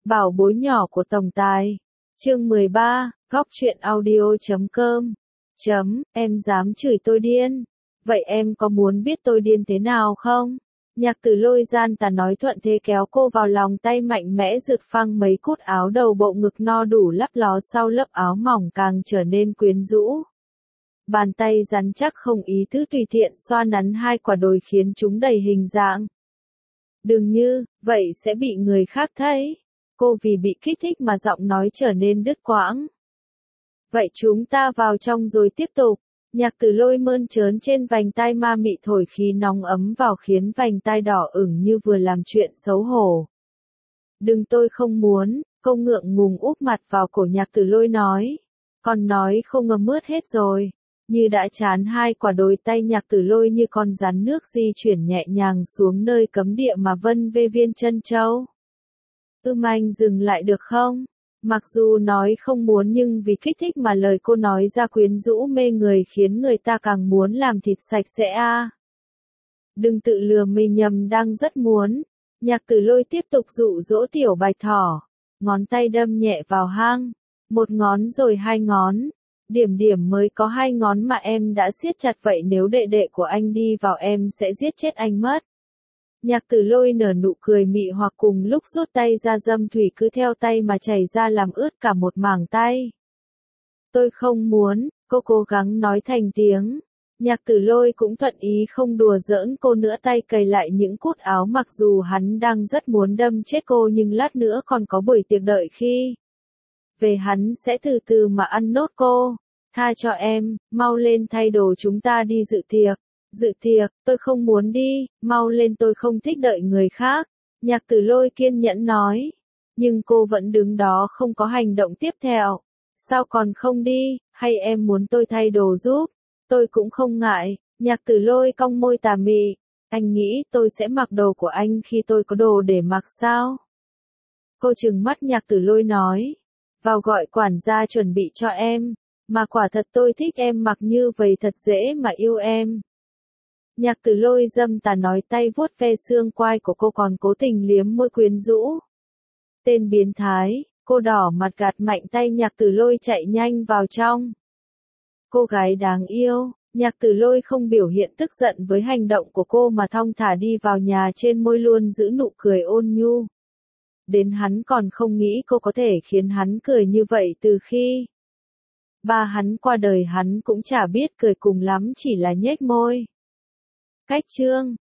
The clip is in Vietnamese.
Bảo bối nhỏ của tổng tài. Chương 13, góc truyện audio.com. Em dám chửi tôi điên. Vậy em có muốn biết tôi điên thế nào không? Nhạc Tử Lôi gian tà nói thuận thế kéo cô vào lòng, tay mạnh mẽ giật phăng mấy cúc áo đầu, bộ ngực no đủ lấp ló sau lớp áo mỏng càng trở nên quyến rũ. Bàn tay rắn chắc không ý tứ tùy tiện xoa nắn hai quả đồi khiến chúng đầy hình dạng. Đừng như, vậy sẽ bị người khác thấy. Cô vì bị kích thích mà giọng nói trở nên đứt quãng. Vậy chúng ta vào trong rồi tiếp tục. Nhạc Tử Lôi mơn trớn trên vành tai ma mị thổi khí nóng ấm vào khiến vành tai đỏ ửng như vừa làm chuyện xấu hổ. Đừng, tôi không muốn, cô ngượng ngùng úp mặt vào cổ Nhạc Tử Lôi nói. Còn nói không ngờ mướt hết rồi. Như đã chán hai quả đồi, tay Nhạc Tử Lôi như con rắn nước di chuyển nhẹ nhàng xuống nơi cấm địa mà vân vê viên chân châu. Anh dừng lại được không? Mặc dù nói không muốn nhưng vì kích thích mà lời cô nói ra quyến rũ mê người khiến người ta càng muốn làm thịt sạch sẽ a. Đừng tự lừa mình nhầm, đang rất muốn. Nhạc Tử Lôi tiếp tục dụ dỗ tiểu bạch thỏ. Ngón tay đâm nhẹ vào hang. Một ngón rồi hai ngón. Điểm mới có hai ngón mà em đã siết chặt, vậy nếu đệ đệ của anh đi vào em sẽ giết chết anh mất. Nhạc Tử Lôi nở nụ cười mị hoặc cùng lúc rút tay ra, dâm thủy cứ theo tay mà chảy ra làm ướt cả một mảng tay. Tôi không muốn, cô cố gắng nói thành tiếng. Nhạc Tử Lôi cũng thuận ý không đùa giỡn cô nữa, tay cầy lại những cúc áo, mặc dù hắn đang rất muốn đâm chết cô nhưng lát nữa còn có buổi tiệc đợi khi về, hắn sẽ từ từ mà ăn nốt cô. Tha cho em, mau lên thay đồ chúng ta đi dự tiệc. Dự tiệc, tôi không muốn đi, mau lên, tôi không thích đợi người khác. Nhạc Tử Lôi kiên nhẫn nói. Nhưng cô vẫn đứng đó không có hành động tiếp theo. Sao còn không đi, hay em muốn tôi thay đồ giúp? Tôi cũng không ngại. Nhạc Tử Lôi cong môi tà mị. Anh nghĩ tôi sẽ mặc đồ của anh khi tôi có đồ để mặc sao? Cô trừng mắt Nhạc Tử Lôi nói. Vào gọi quản gia chuẩn bị cho em. Mà quả thật tôi thích em mặc như vậy, thật dễ mà yêu em. Nhạc Tử Lôi dâm tà nói, tay vuốt ve xương quai của cô còn cố tình liếm môi quyến rũ. Tên biến thái, cô đỏ mặt gạt mạnh tay Nhạc Tử Lôi chạy nhanh vào trong. Cô gái đáng yêu, Nhạc Tử Lôi không biểu hiện tức giận với hành động của cô mà thong thả đi vào nhà, trên môi luôn giữ nụ cười ôn nhu. Đến hắn còn không nghĩ cô có thể khiến hắn cười như vậy từ khi ba hắn qua đời, hắn cũng chả biết cười, cùng lắm chỉ là nhếch môi. Cách chương